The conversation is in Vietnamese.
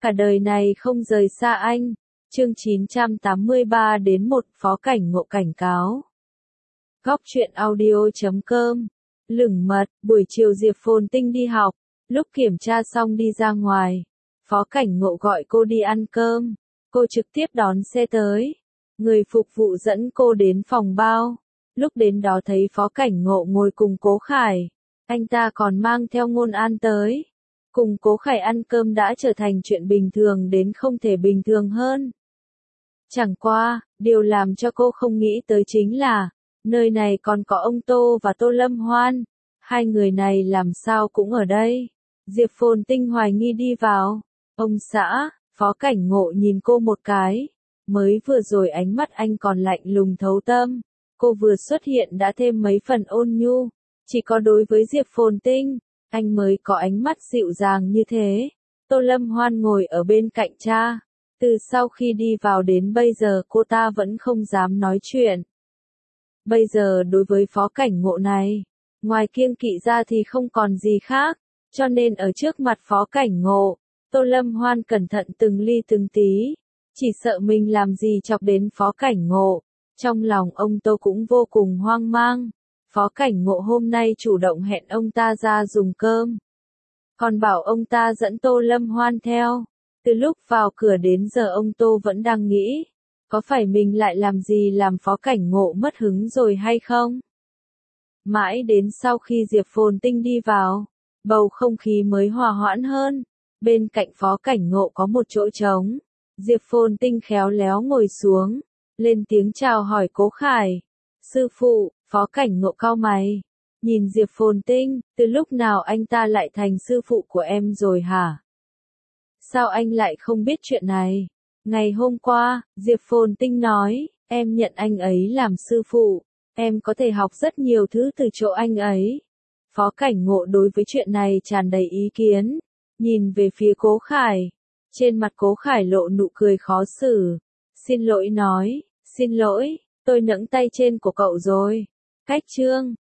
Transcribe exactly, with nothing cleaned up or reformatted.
cả đời này không rời xa anh. Chương chín trăm tám mươi ba đến một Phó Cảnh Ngộ cảnh cáo. Góc truyện audio chấm com. Lửng mật, buổi chiều Diệp Phồn Tinh đi học, lúc kiểm tra xong đi ra ngoài, Phó Cảnh Ngộ gọi cô đi ăn cơm, cô trực tiếp đón xe tới. Người phục vụ dẫn cô đến phòng bao, lúc đến đó thấy Phó Cảnh Ngộ ngồi cùng Cố Khải, anh ta còn mang theo Ngôn An tới. Cùng Cố Khải ăn cơm đã trở thành chuyện bình thường đến không thể bình thường hơn. Chẳng qua, điều làm cho cô không nghĩ tới chính là, nơi này còn có ông Tô và Tô Lâm Hoan. Hai người này làm sao cũng ở đây. Diệp Phồn Tinh hoài nghi đi vào. Ông xã, Phó Cảnh Ngộ nhìn cô một cái. Mới vừa rồi ánh mắt anh còn lạnh lùng thấu tâm. Cô vừa xuất hiện đã thêm mấy phần ôn nhu. Chỉ có đối với Diệp Phồn Tinh, anh mới có ánh mắt dịu dàng như thế. Tô Lâm Hoan ngồi ở bên cạnh cha. Từ sau khi đi vào đến bây giờ cô ta vẫn không dám nói chuyện. Bây giờ đối với Phó Cảnh Ngộ này, ngoài kiêng kỵ ra thì không còn gì khác, cho nên ở trước mặt Phó Cảnh Ngộ, Tô Lâm Hoan cẩn thận từng ly từng tí, chỉ sợ mình làm gì chọc đến Phó Cảnh Ngộ. Trong lòng ông Tô cũng vô cùng hoang mang, Phó Cảnh Ngộ hôm nay chủ động hẹn ông ta ra dùng cơm, còn bảo ông ta dẫn Tô Lâm Hoan theo. Từ lúc vào cửa đến giờ ông Tô vẫn đang nghĩ, có phải mình lại làm gì làm Phó Cảnh Ngộ mất hứng rồi hay không? Mãi đến sau khi Diệp Phồn Tinh đi vào, bầu không khí mới hòa hoãn hơn. Bên cạnh Phó Cảnh Ngộ có một chỗ trống. Diệp Phồn Tinh khéo léo ngồi xuống, lên tiếng chào hỏi Cố Khải. Sư phụ, Phó Cảnh Ngộ cau mày, nhìn Diệp Phồn Tinh, từ lúc nào anh ta lại thành sư phụ của em rồi hả? Sao anh lại không biết chuyện này? Ngày hôm qua, Diệp Phồn Tinh nói, em nhận anh ấy làm sư phụ, em có thể học rất nhiều thứ từ chỗ anh ấy. Phó Cảnh Ngộ đối với chuyện này tràn đầy ý kiến, nhìn về phía Cố Khải. Trên mặt Cố Khải lộ nụ cười khó xử, xin lỗi nói, xin lỗi, tôi nẫng tay trên của cậu rồi. Cách chương,